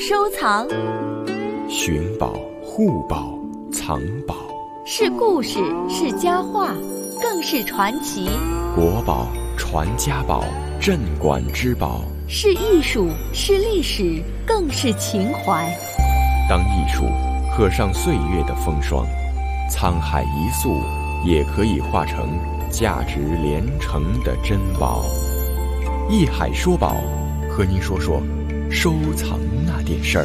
收藏， 寻宝、护宝、藏宝， 是故事，是佳话，更是传奇。 国宝、传家宝、镇馆之宝， 是艺术，是历史，更是情怀。 当艺术刻上岁月的风霜，沧海一粟也可以化成价值连城的珍宝。艺海说宝，和您说说收藏那点事儿。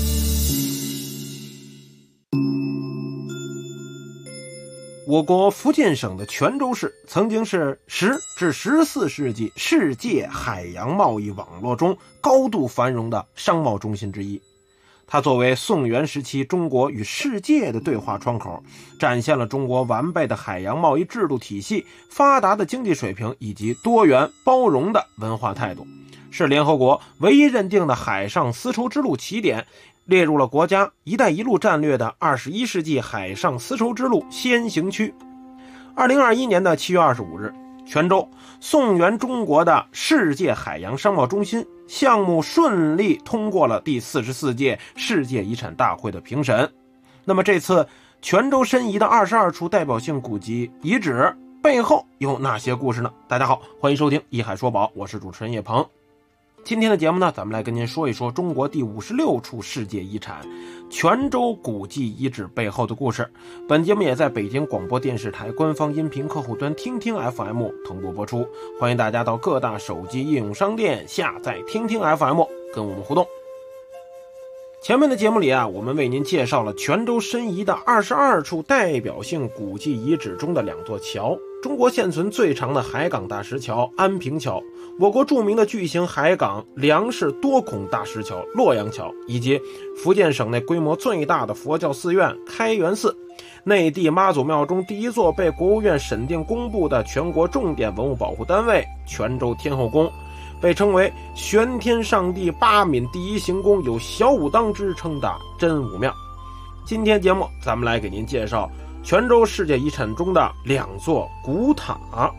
我国福建省的泉州市曾经是10至14世纪世界海洋贸易网络中高度繁荣的商贸中心之一。它作为宋元时期中国与世界的对话窗口，展现了中国完备的海洋贸易制度体系、发达的经济水平以及多元包容的文化态度，是联合国唯一认定的海上丝绸之路起点，列入了国家“一带一路”战略的21世纪海上丝绸之路先行区。2021年的7月25日，泉州宋元中国的世界海洋商贸中心项目顺利通过了第44届世界遗产大会的评审。那么这次泉州申遗的22处代表性古迹遗址背后有哪些故事呢？大家好，欢迎收听艺海说宝，我是主持人叶鹏。今天的节目呢，咱们来跟您说一说中国第56处世界遗产泉州古迹遗址背后的故事。本节目也在北京广播电视台官方音频客户端听听 FM 同步播出，欢迎大家到各大手机应用商店下载听听 FM 跟我们互动。前面的节目里啊，我们为您介绍了泉州申遗的22处代表性古迹遗址中的2座桥，中国现存最长的海港大石桥安平桥，我国著名的巨型海港梁式多孔大石桥洛阳桥，以及福建省内规模最大的佛教寺院开元寺，内地妈祖庙中第一座被国务院审定公布的全国重点文物保护单位泉州天后宫，被称为玄天上帝八闽第一行宫，有小武当之称的真武庙。今天节目咱们来给您介绍泉州世界遗产中的2座古塔。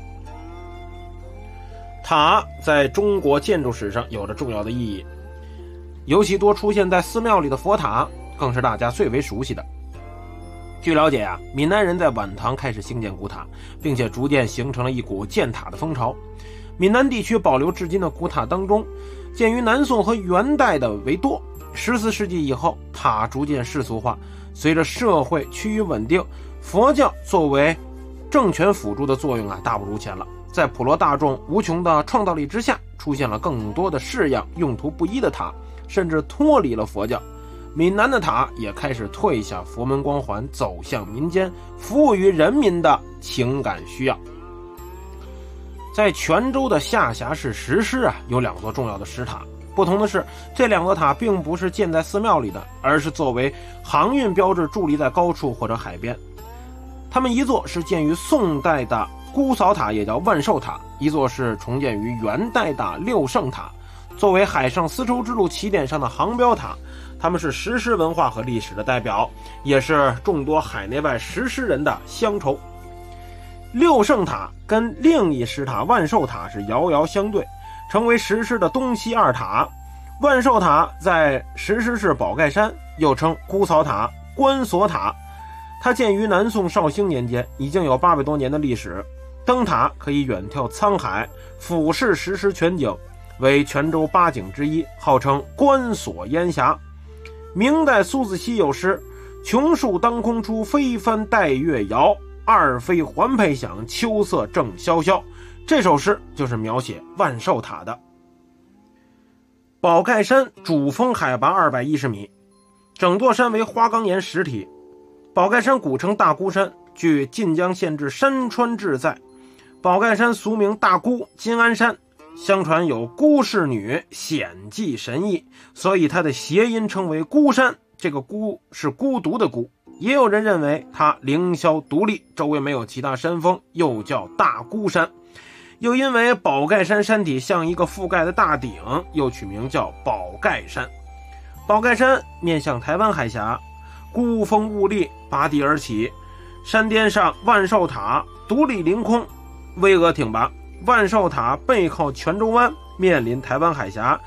塔在中国建筑史上有着重要的意义，尤其多出现在寺庙里的佛塔更是大家最为熟悉的。据了解啊，闽南人在晚唐开始兴建古塔，并且逐渐形成了一股建塔的风潮。闽南地区保留至今的古塔当中，鉴于南宋和元代的为多，14世纪以后塔逐渐世俗化，随着社会趋于稳定，佛教作为政权辅助的作用大不如前了。在普罗大众无穷的创造力之下，出现了更多的式样用途不一的塔，甚至脱离了佛教。闽南的塔也开始退下佛门光环，走向民间，服务于人民的情感需要。在泉州的下辖市石狮有2座重要的石塔，不同的是，这2座塔并不是建在寺庙里的，而是作为航运标志伫立在高处或者海边。它们一座是建于宋代的姑嫂塔，也叫万寿塔；一座是重建于元代的六圣塔。作为海上丝绸之路起点上的航标塔，它们是石狮文化和历史的代表，也是众多海内外石狮人的乡愁。六圣塔跟另一石塔万寿塔是遥遥相对，成为石狮的东西2塔。万寿塔在石狮市宝盖山，又称姑嫂塔、关锁塔。它建于南宋绍兴年间，已经有800多年的历史。灯塔可以远眺沧海，俯视石狮全景，为泉州8景之一，号称关锁烟霞。明代苏子熙有诗：琼树当空出，飞帆带月摇，二飞环佩响，秋色正萧萧。这首诗就是描写万寿塔的。宝盖山主峰海拔210米，整座山为花岗岩实体。宝盖山古称大孤山，据晋江县志山川志载，宝盖山俗名大孤、金鞍山，相传有孤氏女显迹神异，所以它的谐音称为孤山。这个孤是孤独的孤，也有人认为它凌霄独立，周围没有其他山峰，又叫大孤山。又因为宝盖山山体像一个覆盖的大顶，又取名叫宝盖山。宝盖山面向台湾海峡，孤峰兀立，拔地而起，山巅上万寿塔独立凌空，巍峨挺拔。万寿塔背靠泉州湾，面临台湾海峡，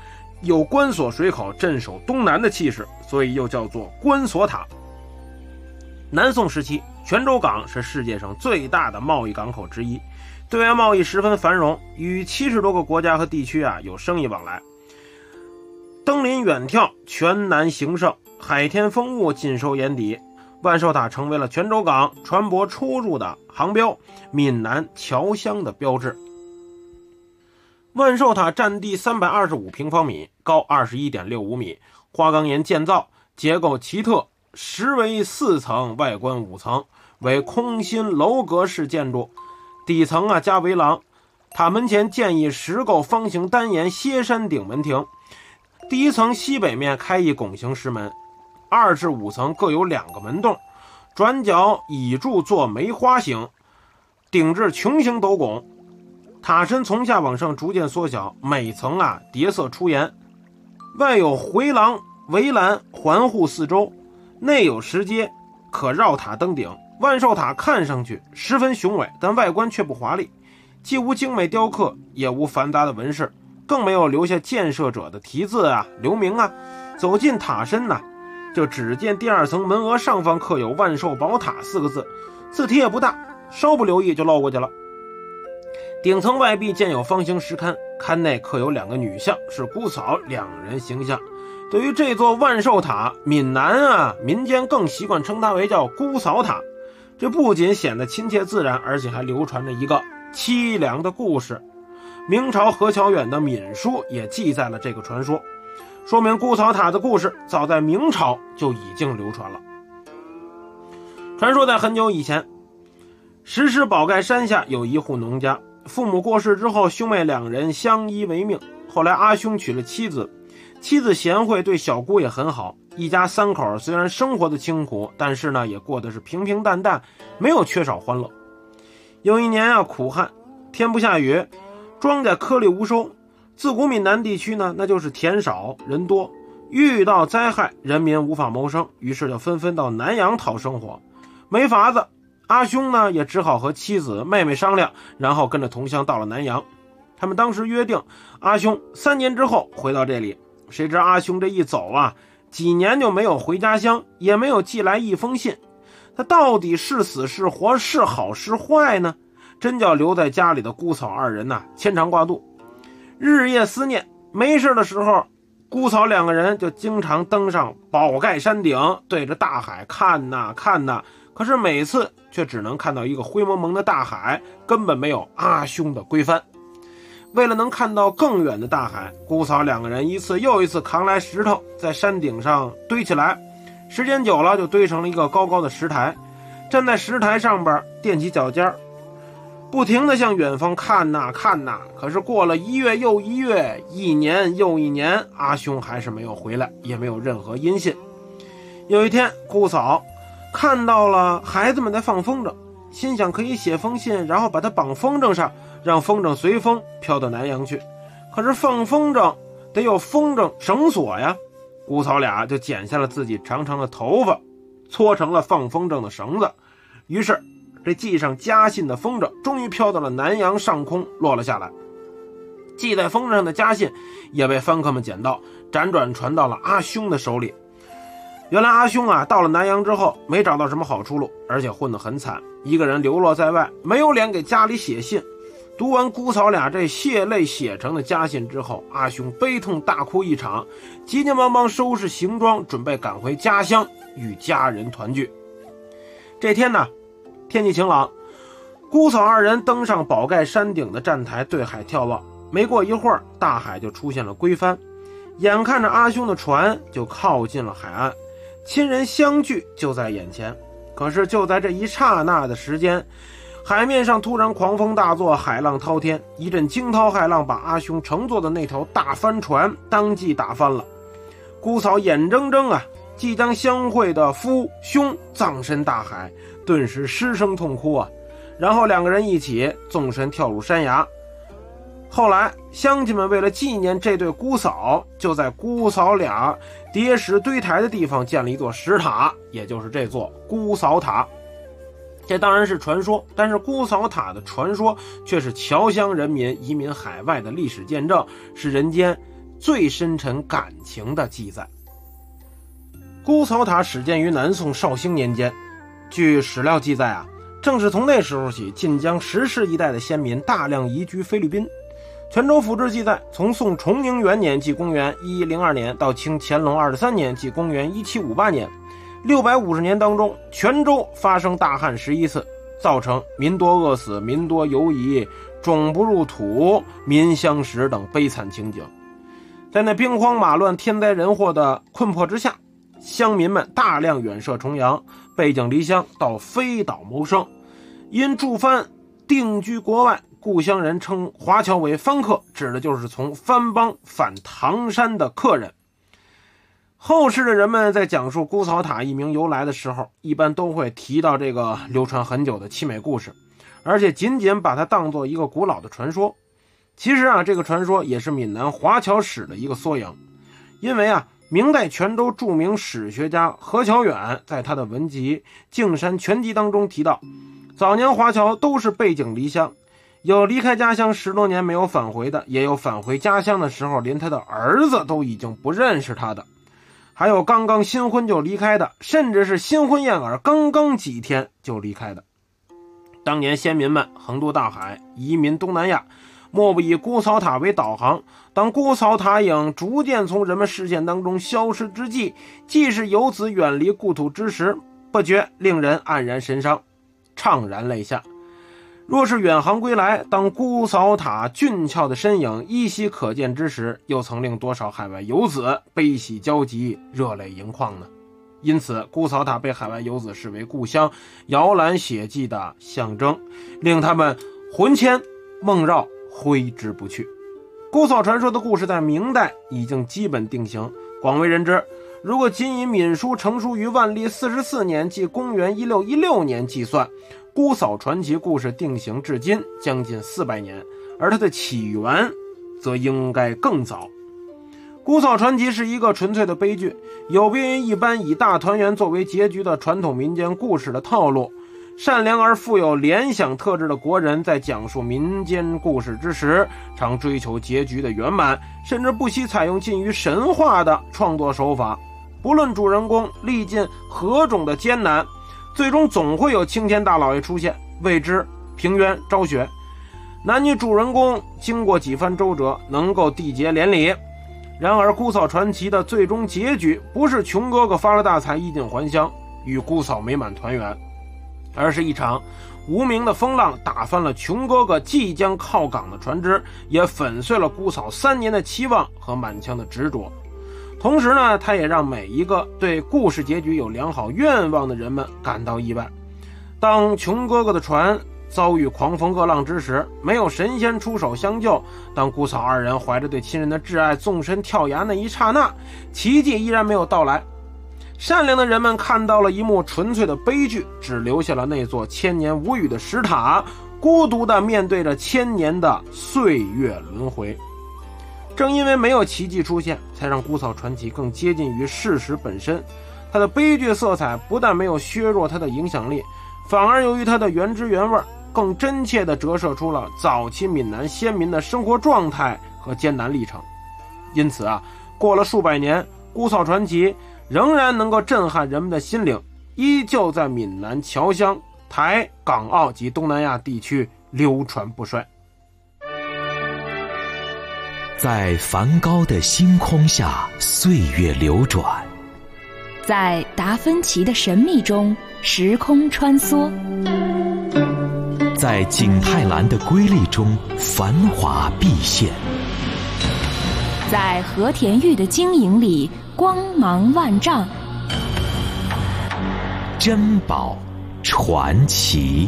有关索水口镇守东南的气势，所以又叫做关索塔。南宋时期，泉州港是世界上最大的贸易港口之一，对外贸易十分繁荣，与70多个国家和地区有生意往来。登临远眺，泉南兴盛，海天风物尽收眼底。万寿塔成为了泉州港船舶出入的航标，闽南侨乡的标志。万寿塔占地325平方米，高21.65米，花岗岩建造，结构奇特，实为4层，外观5层，为空心楼阁式建筑，底层加围廊。塔门前建以石构方形单檐歇山顶门庭，第一层西北面开一拱形石门，2至5层各有2个门洞，转角倚柱做梅花形，顶至穹形斗拱。塔身从下往上逐渐缩小，每层叠色出檐，外有回廊围栏环护四周，内有石阶可绕塔登顶。万寿塔看上去十分雄伟，但外观却不华丽，既无精美雕刻，也无繁杂的纹饰，更没有留下建设者的题字留名。走进塔身就只见第2层门额上方刻有万寿宝塔4个字，字体也不大，稍不留意就漏过去了。顶层外壁建有方形石龛，龛内刻有2个女像，是姑嫂2人形象。对于这座万寿塔，闽南民间更习惯称它为叫姑嫂塔。这不仅显得亲切自然，而且还流传着一个凄凉的故事。明朝何乔远的《闽书》也记载了这个传说，说明姑嫂塔的故事早在明朝就已经流传了。传说在很久以前，石狮宝盖山下有一户农家，父母过世之后，兄妹2人相依为命。后来阿兄娶了妻子，妻子贤惠，对小姑也很好。一家3口虽然生活的清苦，但是也过得是平平淡淡，没有缺少欢乐。有一年苦旱，天不下雨，庄稼颗粒无收。自古闽南地区那就是田少人多，遇到灾害，人民无法谋生，于是就纷纷到南洋讨生活。没法子，阿兄也只好和妻子妹妹商量，然后跟着同乡到了南洋。他们当时约定，阿兄3年之后回到这里。谁知阿兄这一走几年就没有回家乡，也没有寄来一封信。他到底是死是活，是好是坏呢？真叫留在家里的姑嫂2人牵肠挂肚，日夜思念。没事的时候，姑嫂2个人就经常登上宝盖山顶，对着大海看看可是每次却只能看到一个灰蒙蒙的大海，根本没有阿兄的归帆。为了能看到更远的大海，姑嫂2个人一次又一次扛来石头，在山顶上堆起来，时间久了就堆成了一个高高的石台。站在石台上边垫起脚尖，不停地向远方看可是过了1月又1月，1年又1年，阿兄还是没有回来，也没有任何音信。有一天，姑嫂看到了孩子们在放风筝，心想可以写封信，然后把它绑风筝上，让风筝随风飘到南洋去。可是放风筝得有风筝绳索呀，姑嫂俩就剪下了自己长长的头发，搓成了放风筝的绳子。于是这系上家信的风筝终于飘到了南洋上空，落了下来。系在风筝上的家信也被番客们捡到，辗转传到了阿兄的手里。原来阿兄到了南洋之后没找到什么好出路，而且混得很惨，一个人流落在外，没有脸给家里写信。读完姑嫂俩这血泪写成的家信之后，阿兄悲痛大哭一场，急急忙忙收拾行装，准备赶回家乡与家人团聚。这天天气晴朗，姑嫂2人登上宝盖山顶的站台，对海眺望。没过一会儿，大海就出现了归帆，眼看着阿兄的船就靠近了海岸，亲人相聚就在眼前。可是就在这一刹那的时间，海面上突然狂风大作，海浪滔天，一阵惊涛骇浪把阿兄乘坐的那条大帆船当即打翻了。姑嫂眼睁睁即将相会的夫兄葬身大海，顿时失声痛哭然后2个人一起纵身跳入山崖。后来乡亲们为了纪念这对姑嫂，就在姑嫂俩叠石堆台的地方建了一座石塔，也就是这座姑嫂塔。这当然是传说，但是姑嫂塔的传说却是侨乡人民移民海外的历史见证，是人间最深沉感情的记载。姑草塔始建于南宋绍兴年间，据史料记载啊，正是从那时候起，晋江石室一带的先民大量移居菲律宾。泉州府志记载，从宋崇宁元年即公元1102年到清乾隆23年即公元1758年，650年当中，泉州发生大旱11次，造成民多饿死、民多游移、种不入土、民相食等悲惨情景。在那兵荒马乱、天灾人祸的困迫之下，乡民们大量远涉重洋，背井离乡到飞岛谋生。因驻藩定居国外，故乡人称华侨为番客，指的就是从番邦返唐山的客人。后世的人们在讲述姑草塔一名由来的时候，一般都会提到这个流传很久的凄美故事，而且仅仅把它当作一个古老的传说。其实啊，这个传说也是闽南华侨史的一个缩影。因为啊，明代泉州著名史学家何乔远在他的文集《径山全集》当中提到，早年华侨都是背井离乡，有离开家乡10多年没有返回的，也有返回家乡的时候连他的儿子都已经不认识他的，还有刚刚新婚就离开的，甚至是新婚燕尔刚刚几天就离开的。当年先民们横渡大海，移民东南亚，莫不以姑草塔为导航。当姑草塔影逐渐从人们视线当中消失之际，既是游子远离故土之时，不觉令人黯然神伤，怅然泪下。若是远航归来，当姑草塔俊俏的身影依稀可见之时，又曾令多少海外游子悲喜交集，热泪盈眶呢？因此，姑草塔被海外游子视为故乡摇篮血迹的象征，令他们魂牵梦绕，挥之不去。姑草传说的故事在明代已经基本定型，广为人知。如果仅以闽书成书于万历44年，即公元1616年计算，姑草传奇故事定型至今将近400年，而它的起源则应该更早。姑草传奇是一个纯粹的悲剧，有别于一般以大团圆作为结局的传统民间故事的套路。善良而富有联想特质的国人在讲述民间故事之时，常追求结局的圆满，甚至不惜采用近于神话的创作手法。不论主人公历尽何种的艰难，最终总会有青天大老爷出现，为之平冤昭雪。男女主人公经过几番周折，能够缔结连理。然而姑草传奇的最终结局不是穷哥哥发了大财衣锦还乡，与姑草美满团圆，而是一场无名的风浪打翻了穷哥哥即将靠港的船只，也粉碎了姑草3年的期望和满腔的执着。同时呢，他也让每一个对故事结局有良好愿望的人们感到意外。当穷哥哥的船遭遇狂风恶浪之时，没有神仙出手相救，当姑草2人怀着对亲人的挚爱纵身跳崖那一刹那，奇迹依然没有到来。善良的人们看到了一幕纯粹的悲剧，只留下了那座千年无语的石塔，孤独地面对着1000年的岁月轮回。正因为没有奇迹出现，才让姑草传奇更接近于事实本身。它的悲剧色彩不但没有削弱它的影响力，反而由于它的原汁原味，更真切地折射出了早期闽南先民的生活状态和艰难历程。因此啊，过了数百年，姑草传奇仍然能够震撼人们的心灵，依旧在闽南侨乡、台、港澳及东南亚地区流传不衰。 在梵高的星空下，岁月流转； 在达芬奇的神秘中，时空穿梭； 在景泰蓝的瑰丽中，繁华毕现； 在和田玉的晶莹里，光芒万丈。 珍宝传奇。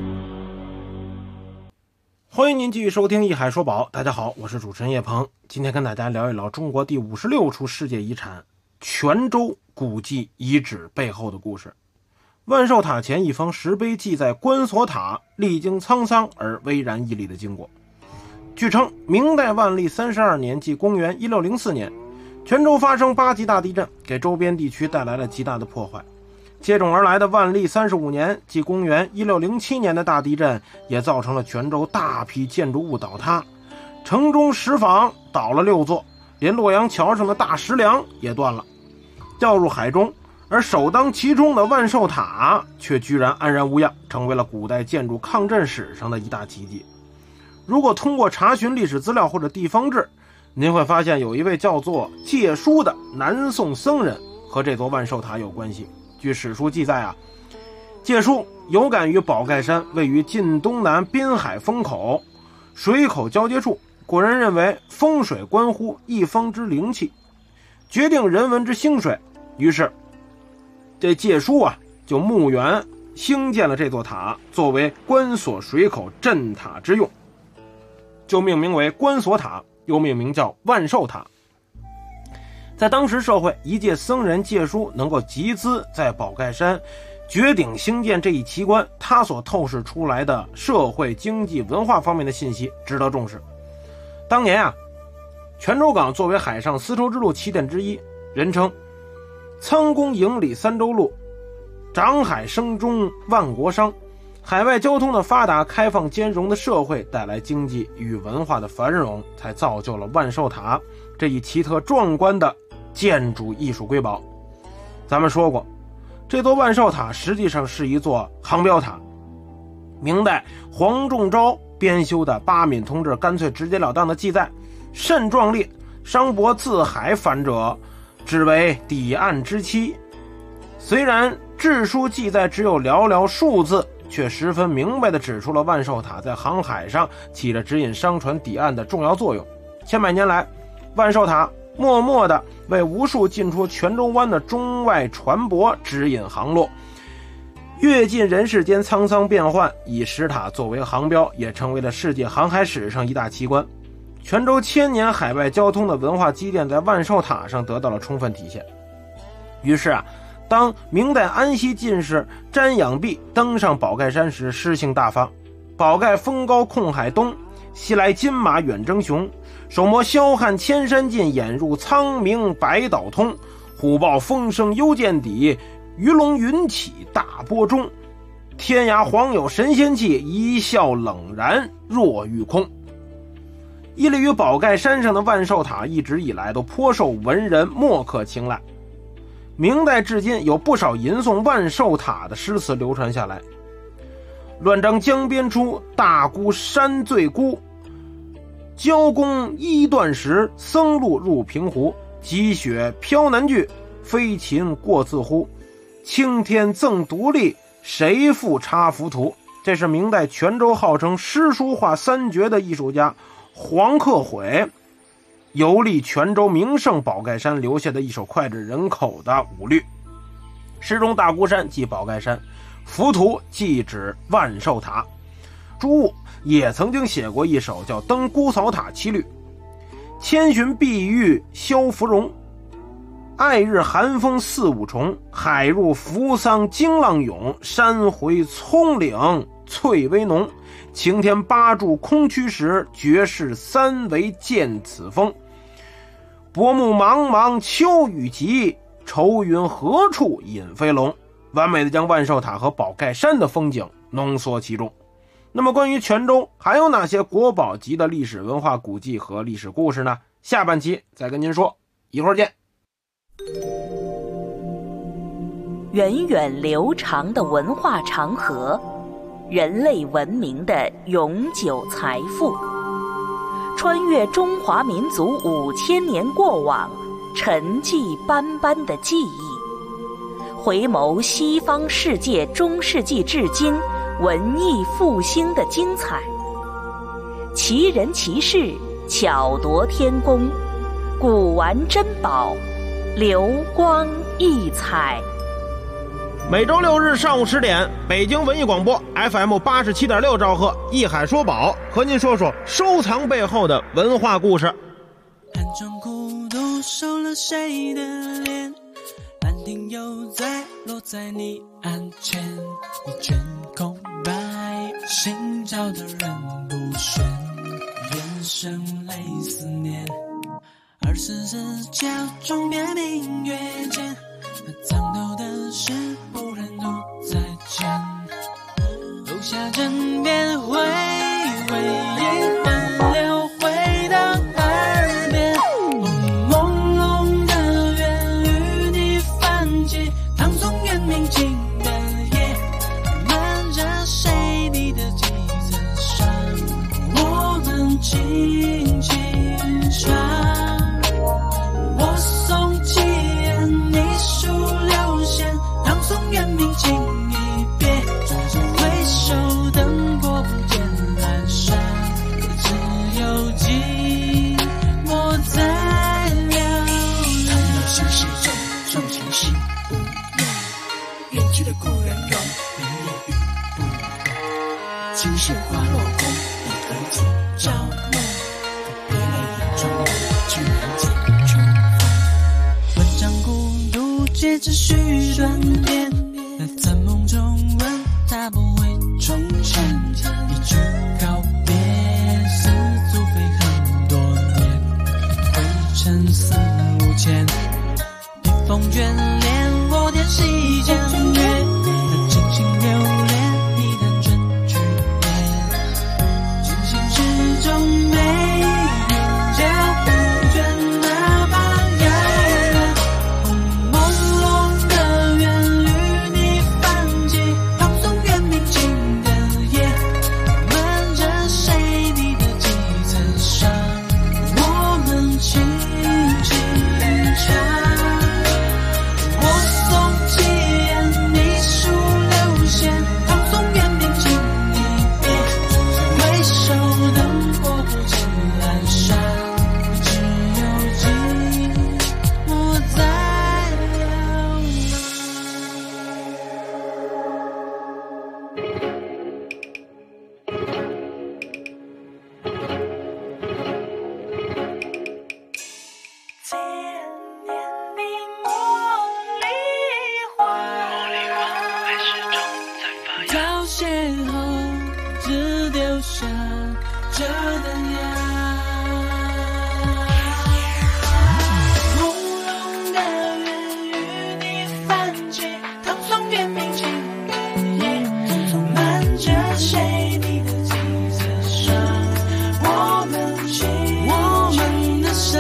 欢迎您继续收听《一海说宝》，大家好，我是主持人叶鹏。今天跟大家聊一聊中国第56处世界遗产泉州古迹遗址背后的故事。万寿塔前一方石碑记载关索塔历经沧桑而巍然屹立的经过。据称，明代万历32年，即公元1604年，泉州发生8级大地震，给周边地区带来了极大的破坏。接踵而来的万历35年，即公元1607年的大地震，也造成了泉州大批建筑物倒塌，城中石坊倒了6座， 连洛阳桥上的大石梁也断了，掉入海中，而首当其冲的万寿塔却居然安然无恙，成为了古代建筑抗震史上的一大奇迹。如果通过查询历史资料或者地方志，您会发现有一位叫做介书的南宋僧人和这座万寿塔有关系。据史书记载啊，介书有感于宝盖山位于晋东南滨海风口水口交接处，古人认为风水关乎一方之灵气，决定人文之兴衰，于是这介书啊就墓园兴建了这座塔，作为关锁水口镇塔之用，就命名为关锁塔，又命名叫万寿塔。在当时社会，一介僧人介书能够集资在宝盖山绝顶兴建这一奇观，他所透视出来的社会经济文化方面的信息值得重视。当年啊，泉州港作为海上丝绸之路起点之一，人称苍宫营里三州路，长海生中万国商。海外交通的发达，开放兼容的社会带来经济与文化的繁荣，才造就了万寿塔这一奇特壮观的建筑艺术瑰宝。咱们说过，这座万寿塔实际上是一座航标塔，明代黄仲昭编修的《八闽通志》干脆直截了当的记载，甚壮烈，商伯自海返者，只为抵岸之期。虽然志书记载只有寥寥数字，却十分明白地指出了万寿塔在航海上起着指引商船抵岸的重要作用。千百年来，万寿塔默默地为无数进出泉州湾的中外船舶指引航路，阅尽人世间沧桑变幻，以石塔作为航标，也成为了世界航海史上一大奇观。泉州千年海外交通的文化积淀在万寿塔上得到了充分体现。于是啊，当明代安西进士詹养弼登上宝盖山时，诗兴大发，宝盖峰高控海东，西来金马远征雄，手摸霄汉千山尽，眼入苍冥百岛通，虎豹风声幽见底，鱼龙云起大波中，天涯黄有神仙气，一笑冷然若玉空。屹立于宝盖山上的万寿塔一直以来都颇受文人墨客青睐，明代至今有不少吟诵万寿塔的诗词流传下来。乱章江边出，大孤山最孤，交公衣断时，僧路入平湖，积雪飘南去，飞禽过自乎，青天赠独立，谁复插浮屠。这是明代泉州号称诗书画三绝的艺术家黄克悔游历泉州名胜宝盖山留下的一首脍炙人口的五律。诗中大孤山即宝盖山，浮屠即指万寿塔。朱兀也曾经写过一首叫《登姑嫂塔七律》：千寻碧玉消芙蓉，爱日寒风四五重，海入扶桑惊浪涌，山回葱岭翠微浓，晴天八柱空虚时，绝世三围见此风，薄暮茫茫秋雨急，愁云何处引飞龙。完美的将万寿塔和宝盖山的风景浓缩其中。那么关于泉州还有哪些国宝级的历史文化古迹和历史故事呢？下半期再跟您说，一会儿见。 源远流长的文化长河，人类文明的永久财富，穿越中华民族5000年过往，沉寂斑斑的记忆，回眸西方世界中世纪至今文艺复兴的精彩，奇人奇事，巧夺天工，古玩珍宝，流光溢彩。 每周6日上午10点，北京文艺广播 FM87.6兆赫，艺海说宝，和您说说收藏背后的文化故事。 暗中孤独收了谁的脸，兰亭又在落在你案前，一卷空白，心照的人不选，眼神泪思念，24角钟别明月间，藏头的事不忍独再见，留下枕边回味，一分流回到耳边， 起，唐宋元明清的夜，漫着谁你的记册上，我们轻轻唱。我送七言，你数六弦，唐宋元明清一别，回首灯火不见阑珊，只有寂寞在流浪。心事重，重情系无言，远去的故人容，明夜雨不过，青石花落空，一颗今朝梦，别泪眼中去难解重逢。文章孤独，皆只许断点，在梦中问他不会重现，一句告别，似足飞很多年，灰尘四五千，笔锋眷恋，我点细江月，真情留恋，你的真句言，真心之中没人家不倦，哪怕遥远，红朦胧的缘与你泛起，唐宋元明清的夜，漫着谁你的记册上，我们轻轻唱。我送七言，你数六弦，唐宋元明清一别，回首灯火不见阑珊，只有寂寞在流浪。千年你我离婚，还始终在发芽。要邂逅，只丢下这灯芽。朦胧的缘与你泛起，唐宋元明清的夜，漫着谁你的记册上，我们的伤。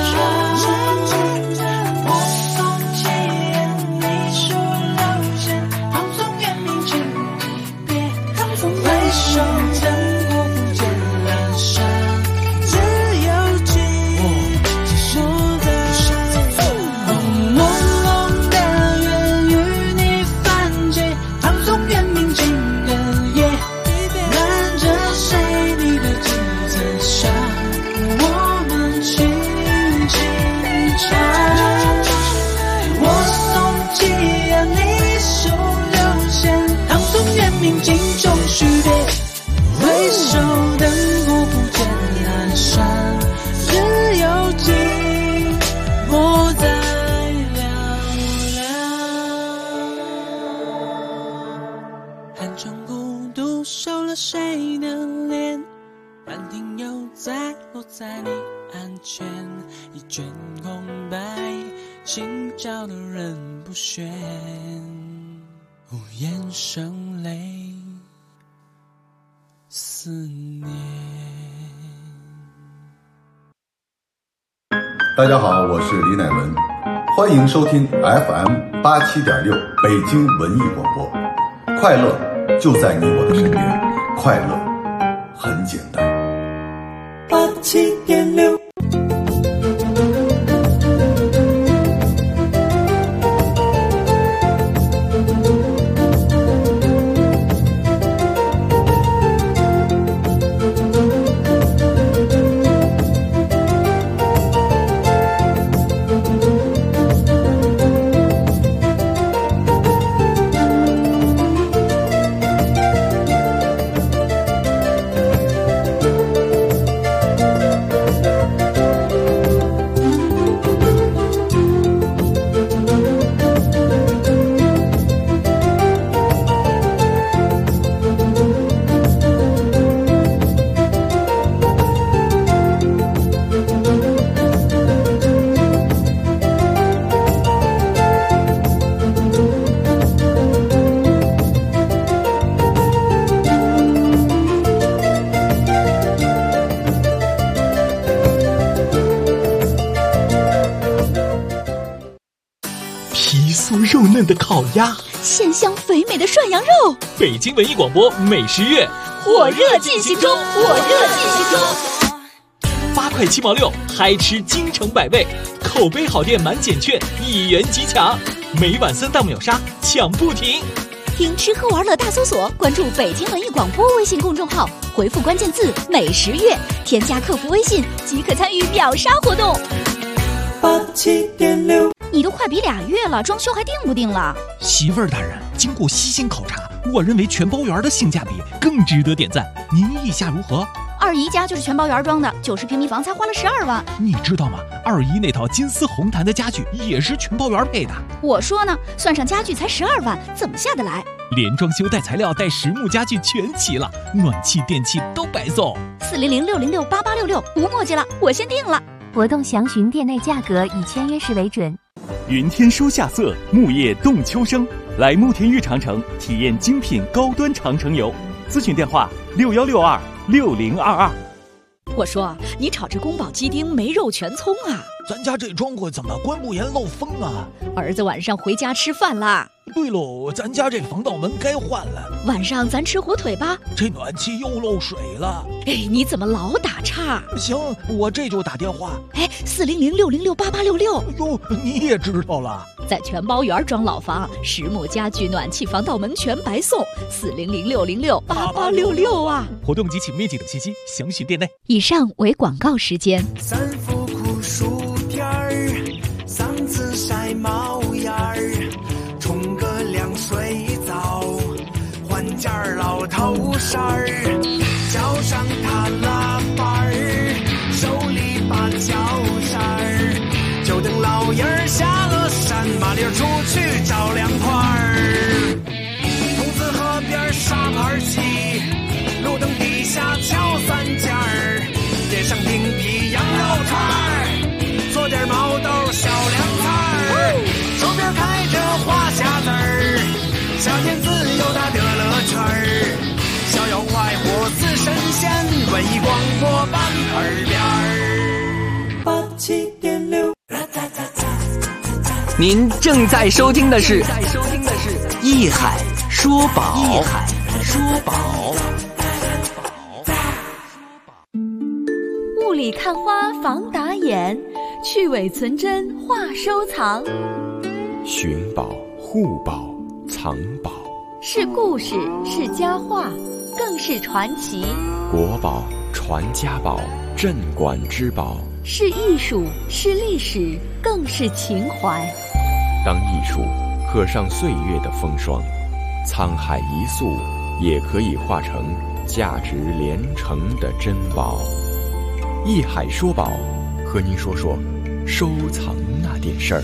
我送七言，你数六弦，唐宋元明清一别，回首灯火不见阑珊，只有寂寞在朦胧的缘与你泛起，唐宋元明清的夜，漫着谁你的记册上，我们轻轻唱。我送七言，你数六弦，唐宋元明清中许别，回首灯火不见阑珊，只有寂寞在寥寥。寒窗孤独，收了谁的脸，半庭又再落在你案前，一卷空白，心照的人不选，无言声泪思念。 大家好，我是李乃文，欢迎收听 FM87.6北京文艺广播。快乐就在你我的身边，快乐很简单。 87.6 嫩的烤鸭， 鲜香肥美的涮羊肉。 北京文艺广播美食月火热进行中 ，8块7毛6，嗨吃京城百味，口碑好店满减券1元即抢，每晚3档秒杀，抢不停。 听吃喝玩乐大搜索，关注北京文艺广播微信公众号，回复关键字美食月，添加客服微信即可参与秒杀活动。 87.6， 你都快比2月了，装修还定不定了？ 媳妇儿大人，经过细心考察，我认为全包园的性价比更值得点赞，您意下如何？ 二姨家就是全包园装的，90平米房才花了12万。 你知道吗？二姨那套金丝红檀的家具也是全包园配的。 我说呢，算上家具才12万，怎么下得来？ 连装修带材料带实木家具全齐了，暖气电器都白送。 400-606-8866，无墨迹了，我先定了。 活动详询店内价格，以签约时为准。 云天书夏色，木叶动秋生，来慕田峪长城体验精品高端长城游。咨询电话61626022。 我说，你炒这宫保鸡丁没肉全葱啊？ 咱家这窗户怎么关不严漏风啊？ 儿子晚上回家吃饭啦。 对喽，咱家这防盗门该换了。 晚上咱吃火腿吧。 这暖气又漏水了。 哎，你怎么老打岔？ 行，我这就打电话。 哎，400-606-8866。 哟，你也知道了。 在全包园装老房，实木家具、暖气、防盗门全白送。400-606-8866啊！ 活动及其面积等信息详询店内。 以上为广告时间。 三伏酷暑天儿，嗓子晒冒烟儿，冲个凉水澡，换件老头衫儿，脚上踏拉板儿，手里把脚扇儿，就等老爷儿下了山，麻溜出去找凉快儿。筒子河边沙盘棋，路灯底下敲3件儿，街上订批羊肉串儿，做点毛豆小凉菜儿，手边开着花匣子儿，夏天自由的乐乐圈儿，逍遥快活似神仙，文艺广播伴耳边儿。87.6， 您正在收听的是艺海说宝。艺海说宝。 雾里看花防打眼，去伪存真话收藏。 寻宝、护宝、藏宝， 是故事，是佳话，更是传奇。 国宝、传家宝、镇馆之宝， 是艺术，是历史，更是情怀。 当艺术刻上岁月的风霜，沧海一粟也可以化成价值连城的珍宝。艺海说宝，和您说说收藏那点事儿。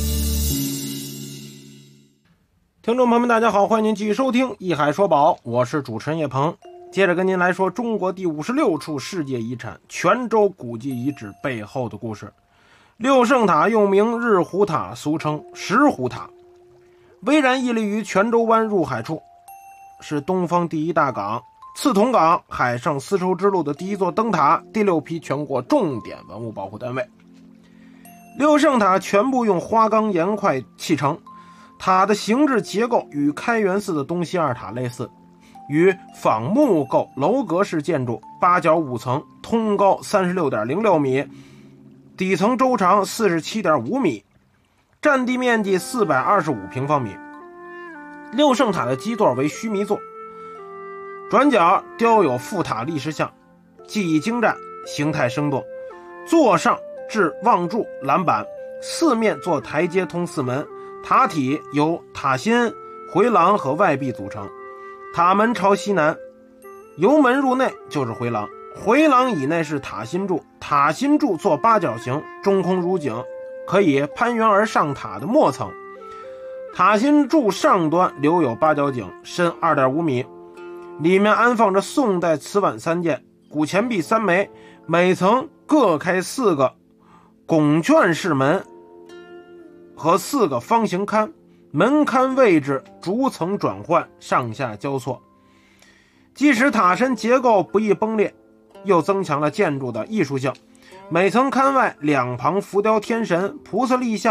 听众朋友们大家好，欢迎您继续收听艺海说宝，我是主持人叶鹏。接着跟您来说中国第56处世界遗产泉州古迹遗址背后的故事。六圣塔又名日湖塔，俗称石湖塔，巍然屹立于泉州湾入海处，是东方第一大港，刺桐港海上丝绸之路的第一座灯塔，第6批全国重点文物保护单位。六圣塔全部用花岗岩块砌成，塔的形制结构与开元寺的东西二塔类似，与仿木构楼阁式建筑，8角5层，通高 36.06 米，底层周长 47.5 米，占地面积425平方米。六圣塔的基座为须弥座，转角雕有副塔立石像，技艺精湛，形态生动。座上置望柱栏板，四面做台阶通四门，塔体由塔心、回廊和外壁组成。塔门朝西南，由门入内就是回廊，回廊以内是塔心柱，塔心柱做八角形，中空如井，可以攀援而上塔的末层。塔心柱上端留有八角井，深 2.5 米，里面安放着宋代瓷碗3件，古钱币3枚，每层各开4个拱券式门和4个方形龛，门龛位置逐层转换，上下交错，即使塔身结构不易崩裂，又增强了建筑的艺术性。每层龛外两旁浮雕天神、菩萨立像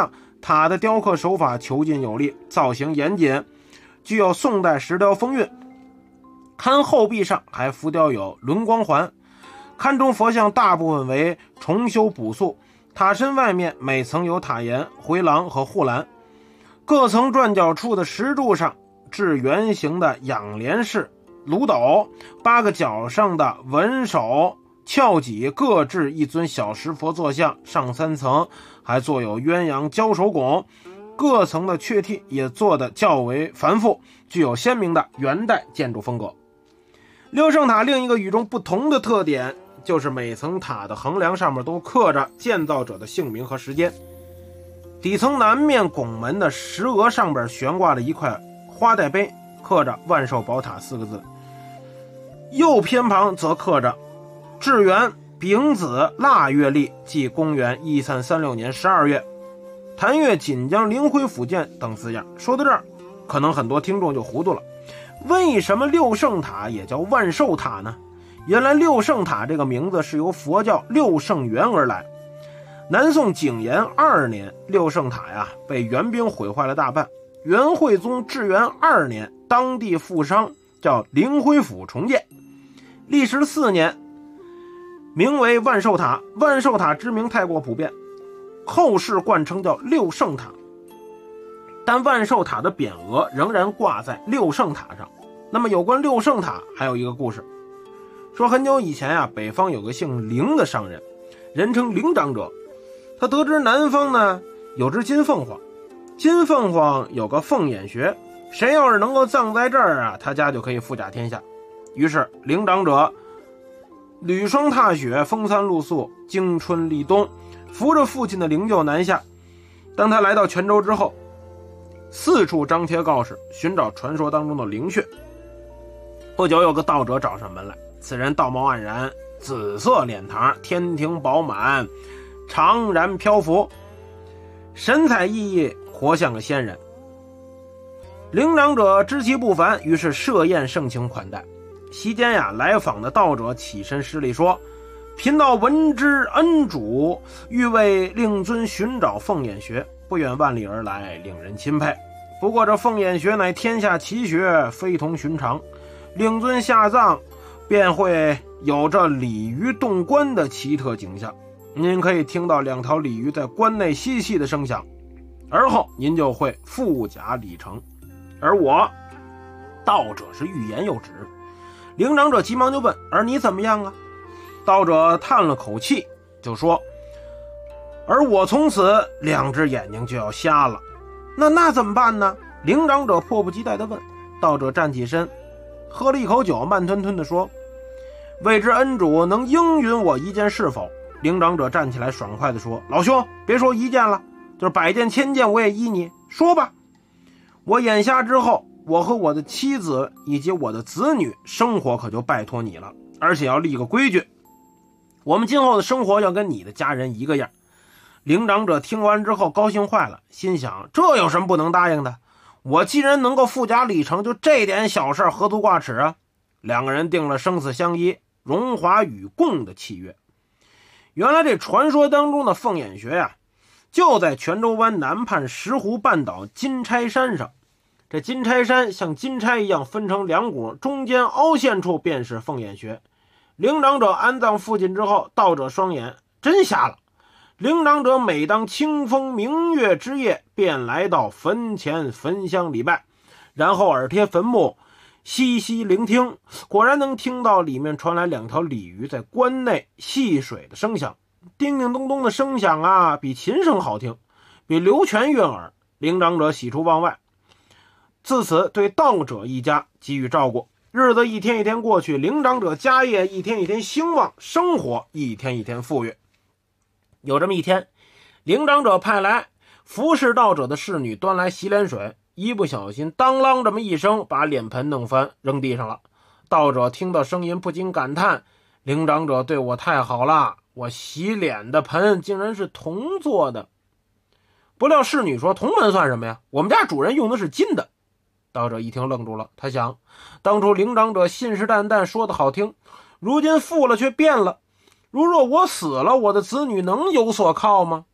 塔的雕刻手法遒劲有力，造型严谨，具有宋代石雕风韵。龛后壁上还浮雕有轮光环，龛中佛像大部分为重修补塑，塔身外面每层有塔檐、回廊和护栏，各层转角处的石柱上置圆形的仰莲式炉斗，8个角上的文手翘脊各置一尊小石佛坐像，上3层还做有鸳鸯交手拱，各层的阙体也做得较为繁复，具有鲜明的元代建筑风格。六圣塔另一个与众不同的特点，就是每层塔的横梁上面都刻着建造者的姓名和时间。底层南面拱门的石额上边悬挂着一块花带碑，刻着万寿宝塔4个字，右偏旁则刻着至元丙子腊月历，即公元1336年12月，谭岳锦江灵辉府建等字样。说到这儿，可能很多听众就糊涂了，为什么六圣塔也叫万寿塔呢？原来六圣塔这个名字是由佛教六圣元而来。南宋景延2年，六圣塔被元兵毁坏了大半。元惠宗至元2年，当地富商叫灵辉府重建，历时4年，名为万寿塔。万寿塔之名太过普遍，后世冠称叫六圣塔。但万寿塔的匾额仍然挂在六圣塔上。那么有关六圣塔还有一个故事，说很久以前北方有个姓凌的商人，人称凌长者。他得知南方呢有只金凤凰，金凤凰有个凤眼穴，谁要是能够葬在这儿他家就可以富甲天下。于是凌长者履霜踏雪，风餐露宿，经春立冬，扶着父亲的灵柩南下。当他来到泉州之后，四处张贴告示，寻找传说当中的灵穴。不久有个道者找上门来，此人道貌岸然，紫色脸庞，天庭饱满，长髯漂浮，神采奕奕，活像个仙人。灵长者知其不凡，于是设宴盛情款待。席间来访的道者起身施礼说，贫道闻知恩主欲为令尊寻找凤眼穴，不远万里而来，令人钦佩。不过这凤眼穴乃天下奇穴，非同寻常，令尊下葬便会有着鲤鱼动观的奇特景象。您可以听到2条鲤鱼在关内嬉戏的声响，而后您就会富甲里程。而我道者是欲言又止。灵长者急忙就问，而你怎么样啊？道者叹了口气就说，而我从此2只眼睛就要瞎了。那怎么办呢？灵长者迫不及待地问。道者站起身，喝了一口酒，慢吞吞地说，未知恩主能应允我一件是否？灵长者站起来爽快地说，老兄别说一件了，就是100件1000件我也依你，说吧。我眼瞎之后，我和我的妻子以及我的子女生活可就拜托你了，而且要立个规矩，我们今后的生活要跟你的家人一个样。灵长者听完之后高兴坏了，心想这有什么不能答应的？我既然能够富甲里程，就这点小事何足挂齿啊？2个人定了生死相依、荣华与共的契约。原来这传说当中的凤眼穴就在泉州湾南畔石湖半岛金钗山上。这金钗山像金钗一样分成2股，中间凹陷处便是凤眼穴。灵长者安葬父亲之后，道者双眼真瞎了。灵长者每当清风明月之夜，便来到坟前焚香礼拜，然后耳贴坟墓，细细聆听，果然能听到里面传来2条鲤鱼在关内戏水的声响，叮叮咚咚的声响比琴声好听，比流泉悦耳。灵长者喜出望外，自此对道者一家给予照顾。日子一天一天过去，灵长者家业一天一天兴旺，生活一天一天富裕。有这么一天，灵长者派来服侍道者的侍女端来洗脸水，一不小心当啷这么一声，把脸盆弄翻扔地上了。道者听到声音不禁感叹，灵长者对我太好了，我洗脸的盆竟然是铜做的。不料侍女说，铜盆算什么呀，我们家主人用的是金的。道者一听愣住了，他想，当初灵长者信誓旦旦说的好听，如今富了却变了，如若我死了，我的子女能有所靠吗？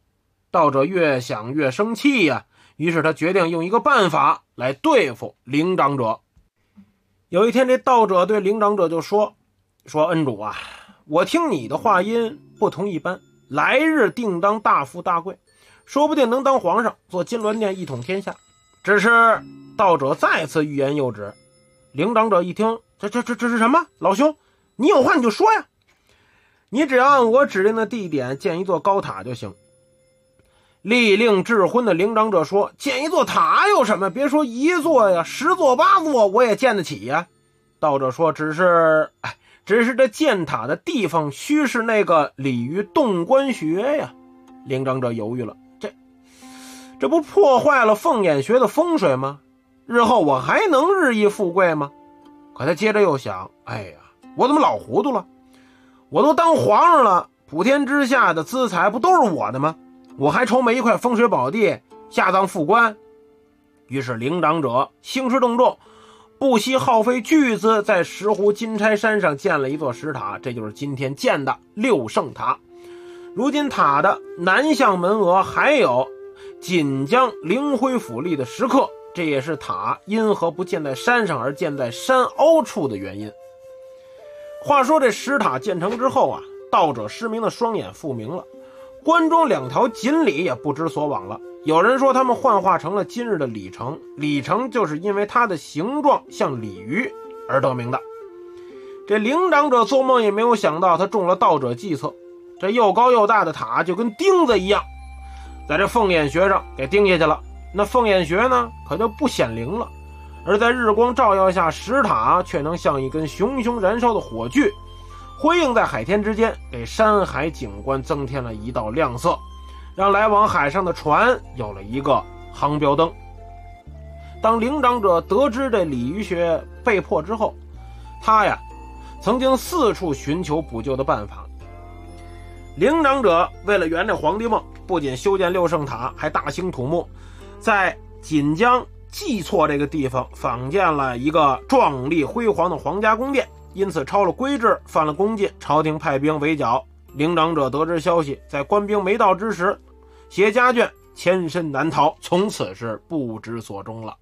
道者越想越生气呀，于是他决定用一个办法来对付灵长者。有一天，这道者对灵长者就说恩主啊，我听你的话音不同一般，来日定当大富大贵，说不定能当皇上，做金銮殿，一统天下。只是道者再次欲言又止。灵长者一听，这是什么？老兄，你有话你就说呀，你只要按我指定的地点建一座高塔就行。立令智昏的灵长者说，建一座塔有什么？别说一座呀，10座8座我也建得起呀。道者说，只是这建塔的地方须是那个鲤鱼洞观穴呀。灵长者犹豫了，这不破坏了凤眼穴的风水吗？日后我还能日益富贵吗？可他接着又想，哎呀，我怎么老糊涂了？我都当皇上了，普天之下的资财不都是我的吗？我还愁没一块风水宝地下葬副官。于是灵长者兴师动众，不惜耗费巨资，在石湖金钗山上建了一座石塔，这就是今天建的六圣塔。如今塔的南向门额还有锦江灵辉府立的石刻，这也是塔因何不建在山上而建在山凹处的原因。话说这石塔建成之后啊，道者失明的双眼复明了，关中2条锦鲤也不知所往了。有人说他们幻化成了今日的鲤城，鲤城就是因为它的形状像鲤鱼而得名的。这灵长者做梦也没有想到，他中了道者计策，这又高又大的塔就跟钉子一样，在这凤眼穴上给钉下去了。那凤眼穴呢，可就不显灵了，而在日光照耀下，石塔却能像一根熊熊燃烧的火炬，辉映在海天之间，给山海景观增添了一道亮色，让来往海上的船有了一个航标灯。当灵长者得知这鲤鱼穴被破之后，他呀曾经四处寻求补救的办法。灵长者为了圆这皇帝梦，不仅修建六圣塔，还大兴土木，在锦江济错这个地方仿建了一个壮丽辉煌的皇家宫殿，因此超了规制，犯了宫禁，朝廷派兵围剿。灵长者得知消息，在官兵没到之时，携家眷千身难逃，从此是不知所终了。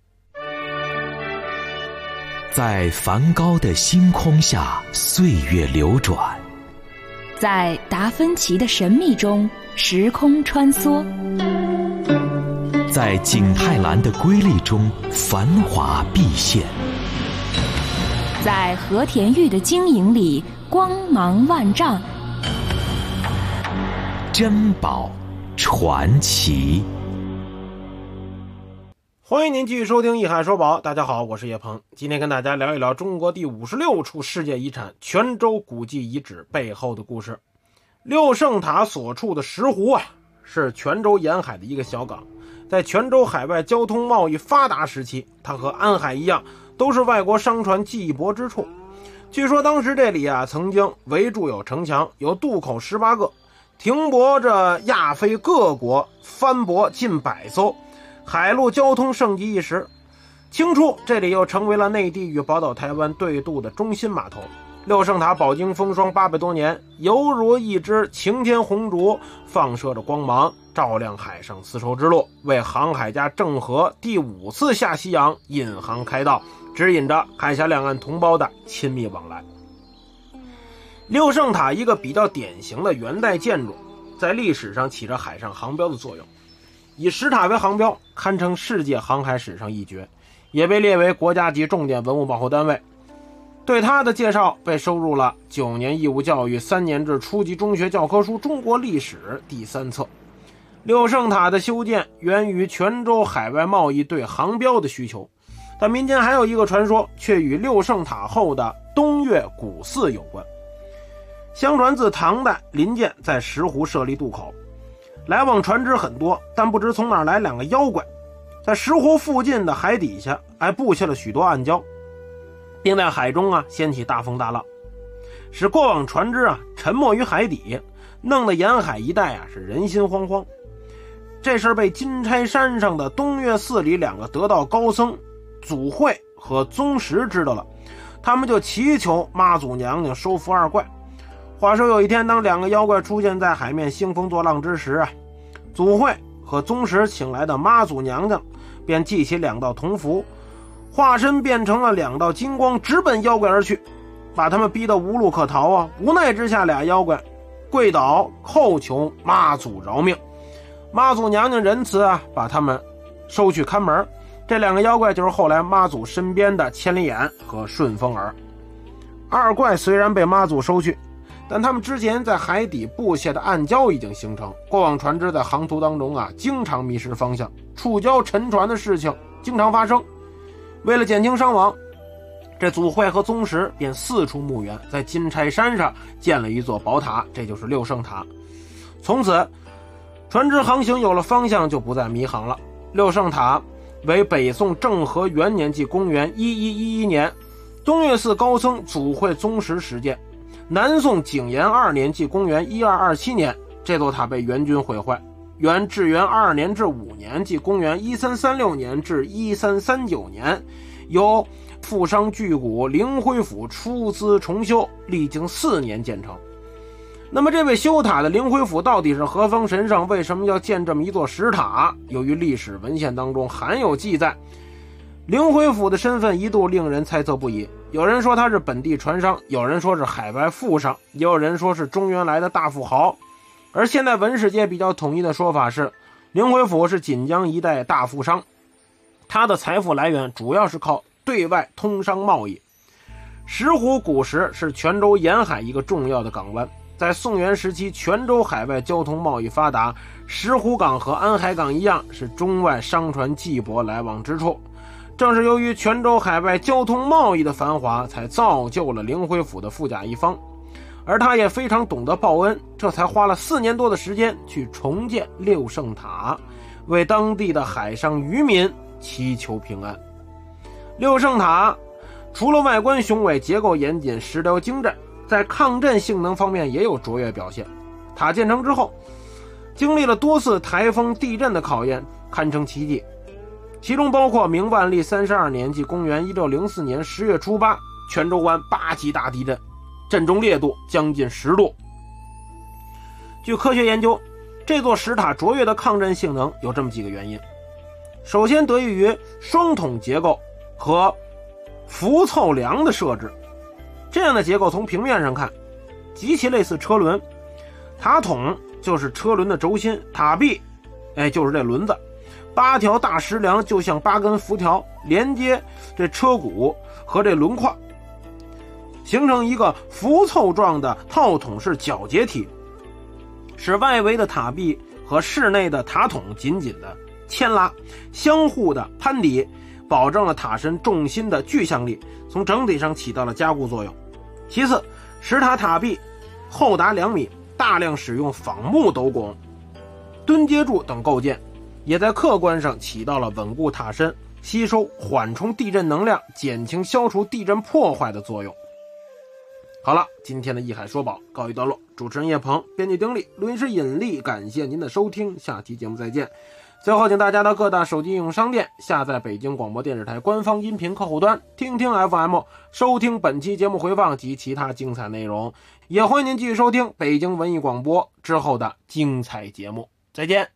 在梵高的星空下，岁月流转； 在达芬奇的神秘中，时空穿梭； 在景泰蓝的瑰丽中，繁华毕现； 在和田玉的晶莹里，光芒万丈。 珍宝传奇。 欢迎您继续收听《艺海说宝》，大家好，我是叶鹏，今天跟大家聊一聊中国第56处世界遗产泉州古迹遗址背后的故事。六圣塔所处的石湖啊，是泉州沿海的一个小港，在泉州海外交通贸易发达时期，它和安海一样，都是外国商船寄泊之处。据说当时这里啊，曾经围筑有城墙，有渡口18个，停泊着亚非各国帆舶近100艘，海陆交通盛极一时。清初这里又成为了内地与宝岛台湾对渡的中心码头。六圣塔饱经风霜800多年，犹如一只擎天红烛，放射着光芒，照亮海上丝绸之路，为航海家郑和第5次下西洋引航开道，指引着海峡两岸同胞的亲密往来。六圣塔一个比较典型的元代建筑，在历史上起着海上航标的作用，以石塔为航标，堪称世界航海史上一绝，也被列为国家级重点文物保护单位。对它的介绍被收入了9年义务教育3年制初级中学教科书《中国历史》第3册。六圣塔的修建源于泉州海外贸易对航标的需求，但民间还有一个传说，却与六圣塔后的东岳古寺有关。相传自唐代，林建在石湖设立渡口，来往船只很多，但不知从哪来2个妖怪，在石湖附近的海底下还布下了许多暗礁，并在海中啊掀起大风大浪，使过往船只啊沉没于海底，弄得沿海一带啊是人心惶惶。这事被金钗山上的东岳寺里2个得道高僧祖慧和宗实知道了，他们就祈求妈祖娘娘收服2怪。话说有一天，当2个妖怪出现在海面兴风作浪之时啊， 祖惠和宗室请来的妈祖娘娘便系起2道铜符，化身变成了2道金光，直奔妖怪而去，把他们逼得无路可逃啊！无奈之下，俩妖怪跪倒叩求妈祖饶命。妈祖娘娘仁慈啊，把他们收去看门。这2个妖怪就是后来妈祖身边的千里眼和顺风耳。2怪虽然被妈祖收去，但他们之前在海底布下的暗礁已经形成，过往船只在航途当中啊，经常迷失方向，触礁沉船的事情经常发生。为了减轻伤亡，这祖惠和宗室便四处募援，在金钗山上建了一座宝塔，这就是六圣塔。从此船只航行有了方向，就不再迷航了。六圣塔为北宋政和元年即公元1111年东岳寺高僧祖惠宗室始建，南宋景延2年即公元1227年，这座塔被元军毁坏。至元2年至5年即公元1336年至1339年，由富商巨贾灵辉府出资重修，历经4年建成。那么这位修塔的灵辉府到底是何方神圣？为什么要建这么一座石塔？由于历史文献当中含有记载，灵辉府的身份一度令人猜测不已。有人说他是本地船商，有人说是海外富商，也有人说是中原来的大富豪。而现在文史界比较统一的说法是，灵辉府是锦江一带大富商，他的财富来源主要是靠对外通商贸易。石湖古时是泉州沿海一个重要的港湾，在宋元时期，泉州海外交通贸易发达，石湖港和安海港一样，是中外商船济舶来往之处。正是由于泉州海外交通贸易的繁华，才造就了灵辉府的富甲一方。而他也非常懂得报恩，这才花了4年多的时间去重建六圣塔，为当地的海上渔民祈求平安。六圣塔除了外观雄伟、结构严谨、石雕精湛，在抗震性能方面也有卓越表现。塔建成之后，经历了多次台风、地震的考验，堪称奇迹。其中包括明万历32年即公元1604年10月初8，泉州湾8级大地震，震中烈度将近10度。据科学研究，这座石塔卓越的抗震性能有这么几个原因。首先得益于双筒结构和浮凑梁的设置，这样的结构从平面上看极其类似车轮，塔筒就是车轮的轴心，塔壁就是这轮子，8条大石梁就像8根辐条连接这车骨和这轮框，形成一个浮凑状的套筒式绞结体，使外围的塔壁和室内的塔筒紧紧的牵拉，相互的攀抵，保证了塔身重心的具象力，从整体上起到了加固作用。其次，石塔塔壁厚达2米，大量使用仿木斗拱、墩接柱等构件，也在客观上起到了稳固塔身、吸收缓冲地震能量、减轻消除地震破坏的作用。好了，今天的艺海说宝告一段落。主持人叶鹏，编辑丁力，录音师尹力，感谢您的收听，下期节目再见。最后，请大家到各大手机应用商店下载北京广播电视台官方音频客户端，听听 FM， 收听本期节目回放及其他精彩内容。也欢迎您继续收听北京文艺广播之后的精彩节目。再见。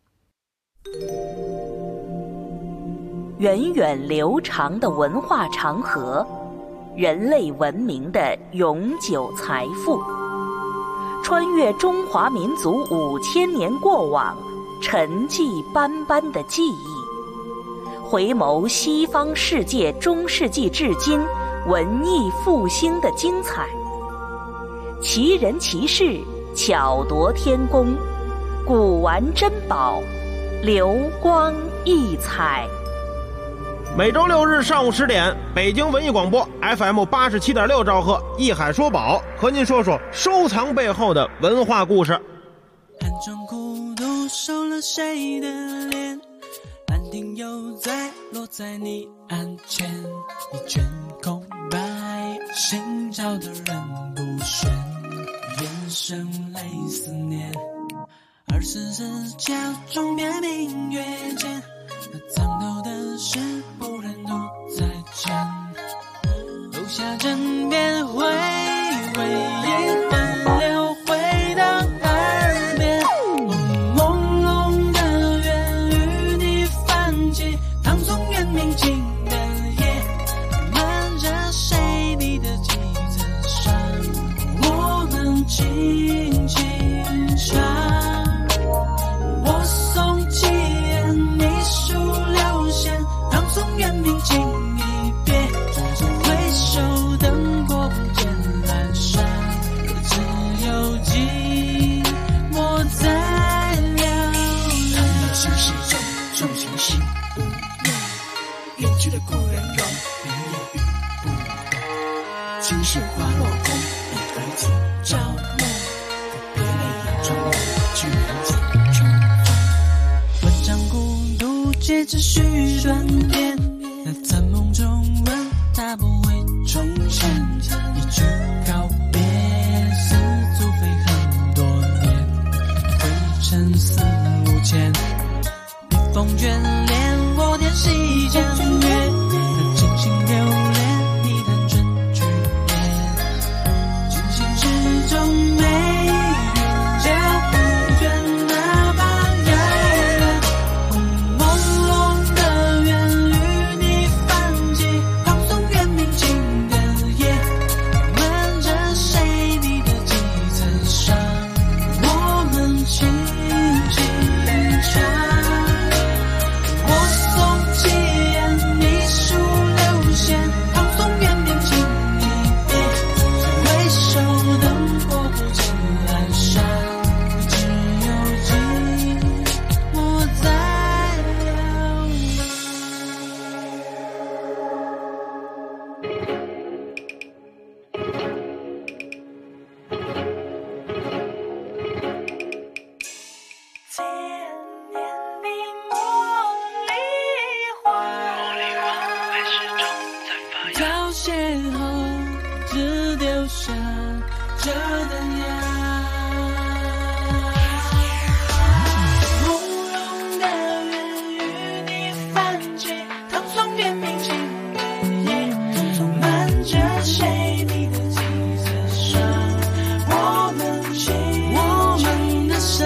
源远流长的文化长河，人类文明的永久财富，穿越中华民族5000年过往，沉寂斑斑的记忆，回眸西方世界中世纪至今文艺复兴的精彩，奇人奇事，巧夺天工，古玩珍宝，流光溢彩。 每周6日上午10点，北京文艺广播 FM87.6兆赫，艺海说宝，和您说说收藏背后的文化故事。 寒窗孤独收了谁的脸？兰亭又在落在你案前，一卷空白，寻找的人不选，眼神泪思念。24角钟边明月间，那藏头的事不忍独再见，留下枕边回味一分流回到耳边，朦胧的人容，云也遇不懂。青石花落空，一而今朝暮。别泪眼中人，居然见重逢。万丈孤独，皆只须断片。那残梦中问，他不会重现。一句告别，似足非很多年。灰尘四五千，笔锋眷恋，我点细江月。那真心留恋，你弹春去年。惊醒之中没云脚不倦，那般遥远。红朦胧的缘与你泛起，放松远明情的夜，瞒着谁你的几层伤，我们轻轻唱。我送起烟，你数流线，放松远明情一别，回首灯火不尽阑珊，只有寂寞在流凋谢后，只丢下这灯芽。朦胧的缘与你泛起，淌松远明情的夜，瞒着谁你的几层伤，我们轻的伤。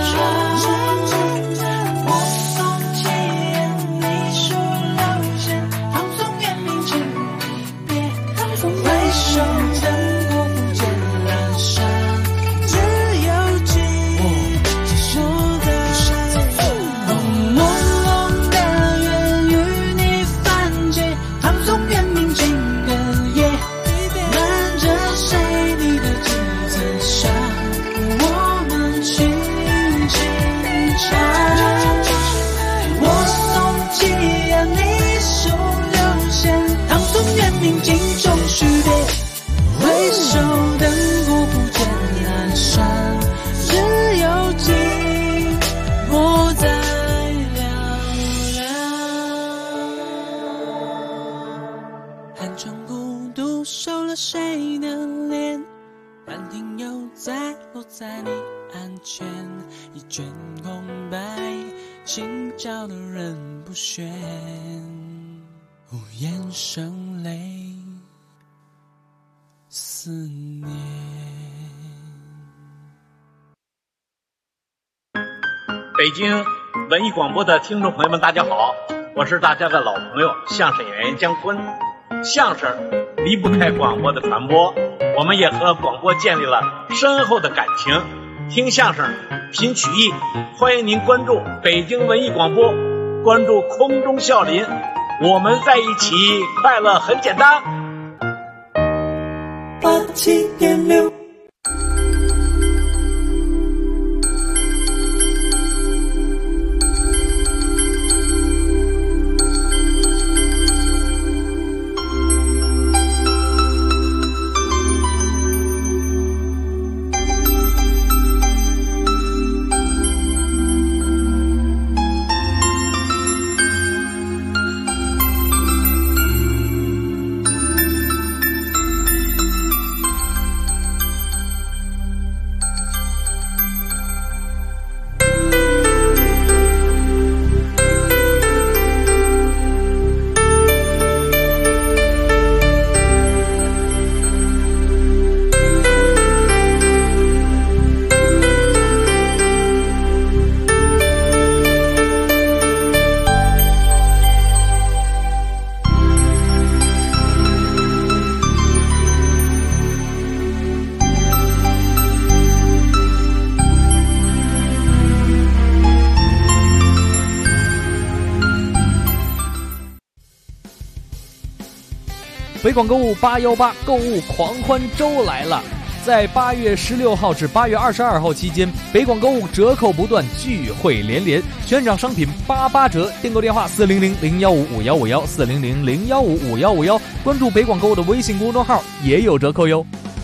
我送起烟，你数流线，放松远明情一别，回首灯火不见阑珊，只有记我的朦胧的缘与你泛起，淌松远明情的夜，瞒着谁你的几层伤，我们轻唱。我送起烟，你数流线，淌松远明镜中许别，回首灯火不见阑珊，只有寂寞在寥寥。寒窗孤独，收了谁的脸？半庭又再落在你案前，一卷空白，心照的人不选，无言声泪思念。 北京文艺广播的听众朋友们，大家好，我是大家的老朋友相声演员姜昆。相声离不开广播的传播，我们也和广播建立了深厚的感情。听相声品曲艺，欢迎您关注北京文艺广播，关注空中笑林，我们在一起，快乐很简单。 87.6 北广购物818购物狂欢周来了！ 在8月16号至8月22号期间，北广购物折扣不断，聚会连连，全场商品88折。订购电话400-015-5151，400-015-5151，关注北广购物的微信公众号也有折扣哟。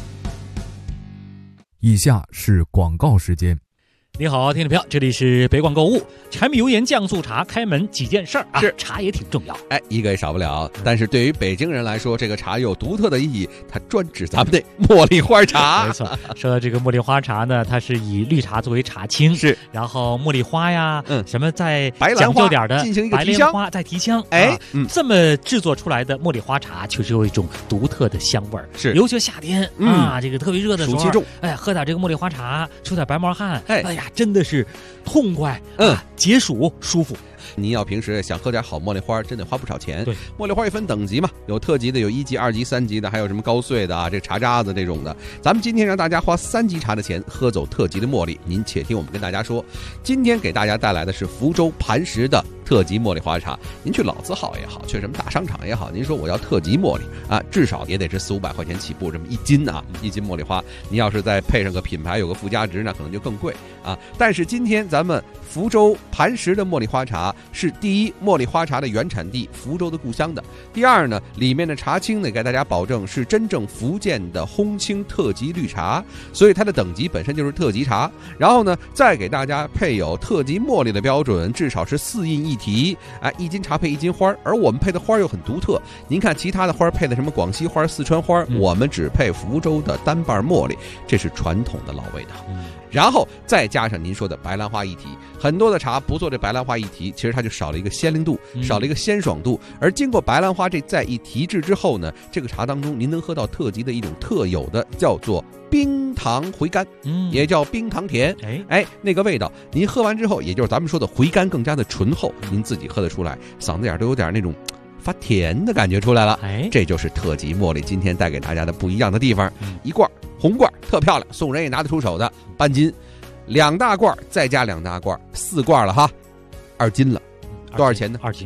以下是广告时间。 你好，听众朋友，这里是北广购物。柴米油盐酱醋茶开门几件事儿啊， 是茶也挺重要， 一个也少不了。但是对于北京人来说，这个茶有独特的意义，它专指咱们的茉莉花茶。 没错，说到这个茉莉花茶呢，它是以绿茶作为茶青， 是， 然后茉莉花呀，什么再白讲究点的进行一个白莲花再提香，这么制作出来的茉莉花茶确实有一种独特的香味儿。 是， 尤其夏天这个特别热的时候， 暑气重， 喝点这个茉莉花茶，出点白毛汗，哎呀，真的是痛快，解暑舒服。 您要平时想喝点好茉莉花，真的花不少钱。 对， 茉莉花也分等级嘛，有特级的，有1级、2级、3级的，还有什么高碎的啊，这茶渣子这种的。咱们今天让大家花3级茶的钱喝走特级的茉莉，您且听我们跟大家说，今天给大家带来的是福州磐石的特级茉莉花茶。您去老字号也好，去什么大商场也好，您说我要特级茉莉啊，至少也得是400-500块钱起步，这么1斤啊，1斤茉莉花，你要是再配上个品牌，有个附加值，那可能就更贵啊。但是今天咱们福州磐石的茉莉花茶是第一，茉莉花茶的原产地，福州的故乡的；第二呢，里面的茶青呢，给大家保证是真正福建的烘青特级绿茶，所以它的等级本身就是特级茶。然后呢，再给大家配有特级茉莉的标准，至少是4印1提，1斤茶配1斤花，而我们配的花又很独特。您看其他的花配的什么广西花、四川花，我们只配福州的单瓣茉莉，这是传统的老味道。然后再加上您说的白兰花一提，很多的茶不做这白兰花一提，其实它就少了一个鲜灵度，少了一个鲜爽度。而经过白兰花这再一提制之后呢，这个茶当中您能喝到特级的一种特有的叫做冰糖回甘，也叫冰糖甜。那个味道您喝完之后，也就是咱们说的回甘更加的醇厚，您自己喝得出来，嗓子眼都有点那种发甜的感觉出来了。这就是特级茉莉今天带给大家的不一样的地方。一罐红罐特漂亮，送人也拿得出手的，半斤，2大罐再加2大罐，4罐了哈，2斤了，多少钱呢 ？2斤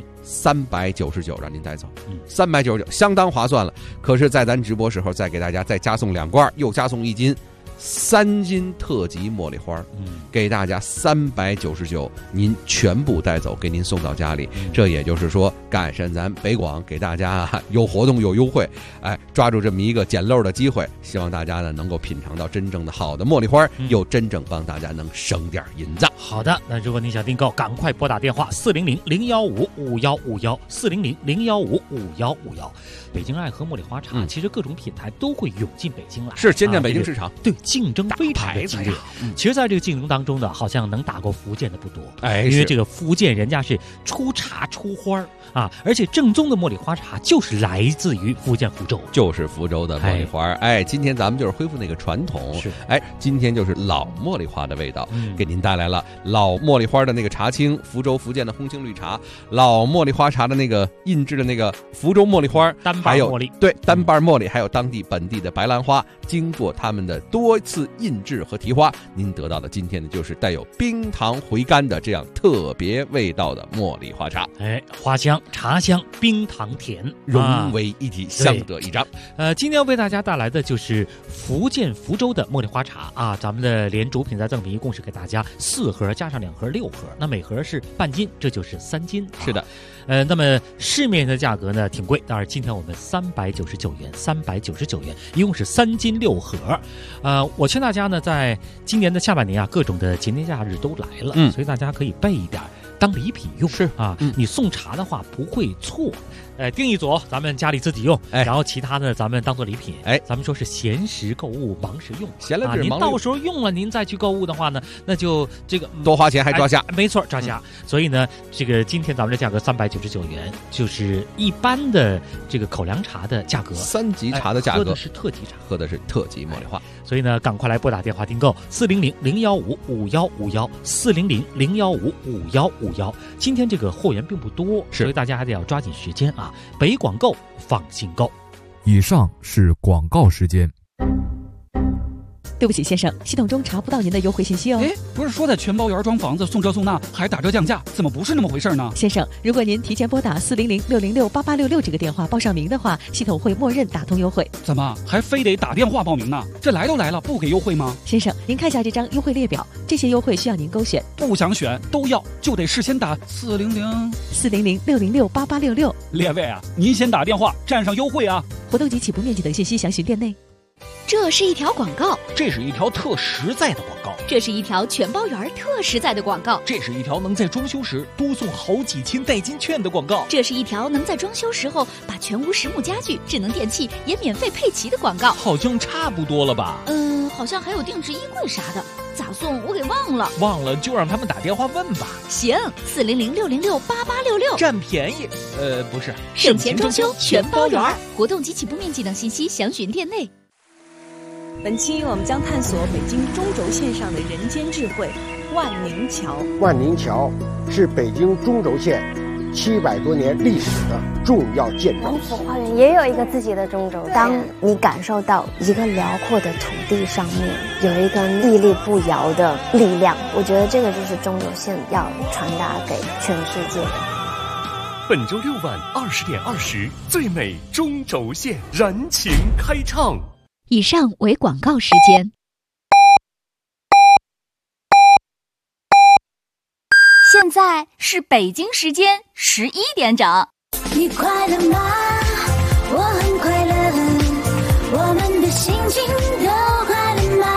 399，让您带走，399相当划算了。可是，在咱直播时候再给大家再加送2罐，又加送1斤。3斤特级茉莉花，给大家399，您全部带走，给您送到家里。这也就是说，赶上咱北广给大家有活动有优惠，抓住这么一个捡漏的机会，希望大家呢能够品尝到真正的好的茉莉花，又真正帮大家能省点银子。 好的，那如果您想订购，赶快拨打电话400-015-5151，400-015-5151。北京爱喝茉莉花茶，其实各种品牌都会涌进北京来， 是先占北京市场， 对，竞争非常的激烈。其实在这个竞争当中呢，好像能打过福建的不多，因为这个福建人家是出茶出花啊，而且正宗的茉莉花茶就是来自于福建福州， 就是福州的茉莉花。今天咱们就是恢复那个传统，今天就是老茉莉花的味道，给您带来了老茉莉花的那个茶青，福州福建的烘青绿茶，老茉莉花茶的那个印制的那个福州茉莉花， 单瓣茉莉， 对，单瓣茉莉，还有当地本地的白兰花，经过他们的多次印制和提花，您得到的今天的就是带有冰糖回甘的这样特别味道的茉莉花茶。 花香、茶香、冰糖甜融为一体，相得益彰。 今天为大家带来的就是福建福州的茉莉花茶啊，咱们的连主品再赠品一共是给大家4盒加上2盒6盒，那每盒是半斤，这就是3斤。 是的。 那么市面的价格呢挺贵，但是今天我们399元，一共是3斤6盒。我劝大家呢，在今年的下半年啊，各种的节年假日都来了，所以大家可以备一点当礼品用。 是啊，你送茶的话不会错。订一组咱们家里自己用，然后其他的咱们当做礼品。咱们说是闲时购物，忙时用。 闲了您到时候用了，您再去购物的话呢，那就这个多花钱还抓瞎。 没错，抓瞎。所以呢，这个今天咱们的价格399元，就是一般的这个口粮茶的价格 ，3级茶的价格， 喝的是特级茶， 喝的是特级茉莉花。 所以呢，赶快来拨打电话订购400-015-5151，400-015-5151。今天这个货源并不多，所以大家还得要抓紧时间啊！北广购，放心购。 以上是广告时间。 对不起先生，系统中查不到您的优惠信息哦。 不是说在全包园装房子送这送那还打折降价，怎么不是那么回事呢？ 先生，如果您提前拨打400-606-8866这个电话报上名的话，系统会默认打通优惠。 怎么还非得打电话报名呢？这来都来了，不给优惠吗？ 先生，您看下这张优惠列表，这些优惠需要您勾选。 不想选都要，就得事先打 400-606-8866。 列位啊，您先打电话占上优惠啊！ 活动及起步面积等信息详询店内。 这是一条广告， 这是一条特实在的广告， 这是一条全包园特实在的广告， 这是一条能在装修时多送好几千代金券的广告， 这是一条能在装修时候把全屋实木家具、智能电器也免费配齐的广告。 好像差不多了吧？ 好像还有定制衣柜啥的，咋送我给忘了。 忘了就让他们打电话问吧。 行，400-606-8866， 占便宜。不是， 省钱装修全包园。活动及起步面积等信息详询店内。 本期我们将探索北京中轴线上的人间智慧——万宁桥。 万宁桥是北京中轴线700多年历史的重要建筑。 王府花园也有一个自己的中轴线。当你感受到一个辽阔的土地上面有一个屹立不摇的力量，我觉得这个就是中轴线要传达给全世界的。 本周6晚20点20，最美中轴线燃情开唱。 以上为广告时间。现在是北京时间11点整。 你快乐吗？我很快乐，我们的心情都快乐吗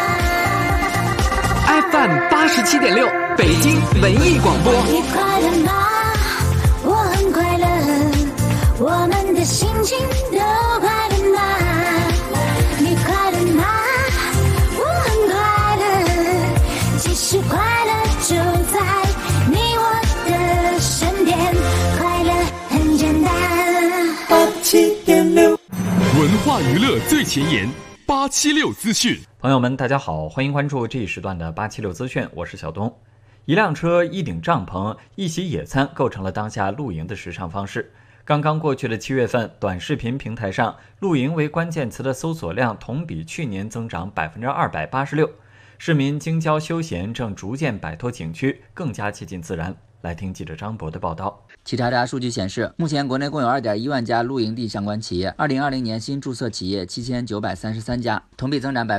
？FM 87.6，北京文艺广播。 你快乐吗？我很快乐，我们的心情都快乐吗？你快乐吗？我很快乐，其实快乐就在你我的身边，快乐很简单。87.6， 文化娱乐最前沿，876资讯。 朋友们，大家好，欢迎关注这一时段的876资讯，我是小东。一辆车、一顶帐篷、一席野餐，构成了当下露营的时尚方式。刚刚过去的7月份，短视频平台上露营为关键词的搜索量同比去年增长286%。市民京郊休闲正逐渐摆脱景区，更加接近自然。来听记者张博的报道。 企查查数据显示，目前国内共有 2.1万家露营地相关企业，2020年新注册企业7933家，同比增长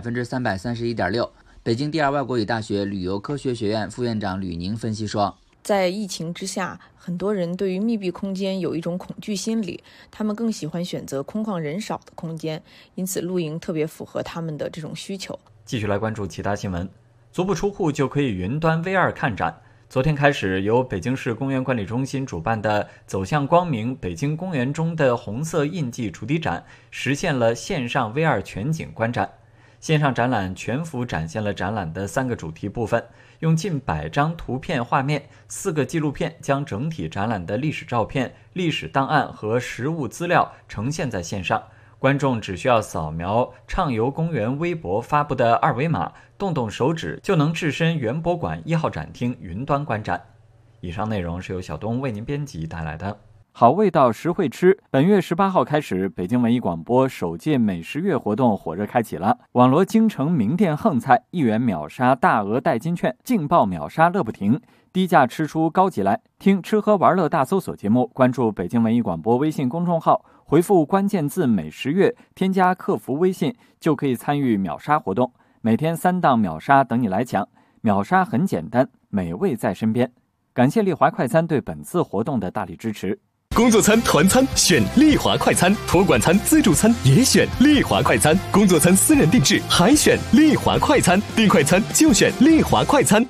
331.6%。北京第二外国语大学旅游科学学院副院长吕宁分析说， 在疫情之下，很多人对于密闭空间有一种恐惧心理，他们更喜欢选择空旷人少的空间，因此露营特别符合他们的这种需求。 继续来关注其他新闻。足不出户就可以云端 VR 看展。昨天开始，由北京市公园管理中心主办的走向光明北京公园中的红色印记主题展实现了线上 VR 全景观展。线上展览全幅展现了展览的3个主题部分，用近100张图片画面、4个纪录片将整体展览的历史照片、历史档案和实物资料呈现在线上。观众只需要扫描畅游公园微博发布的2维码，动动手指就能置身园博馆1号展厅云端观展。以上内容是由小东为您编辑带来的。好味道实惠吃，本月18号开始，北京文艺广播首届美食月活动火热开启了。网罗京城名店横菜，1元秒杀大额代金券，劲爆秒杀乐不停，低价吃出高级来。听吃喝玩乐大搜索节目，关注北京文艺广播微信公众号，回复关键字美食月，添加客服微信就可以参与秒杀活动，每天3档秒杀等你来抢。秒杀很简单，美味在身边。感谢丽华快餐对本次活动的大力支持。 工作餐、团餐选丽华快餐，托管餐、自助餐也选丽华快餐，工作餐私人定制还选丽华快餐，订快餐就选丽华快餐。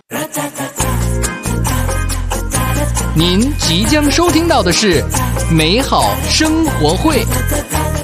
您即将收听到的是美好生活会。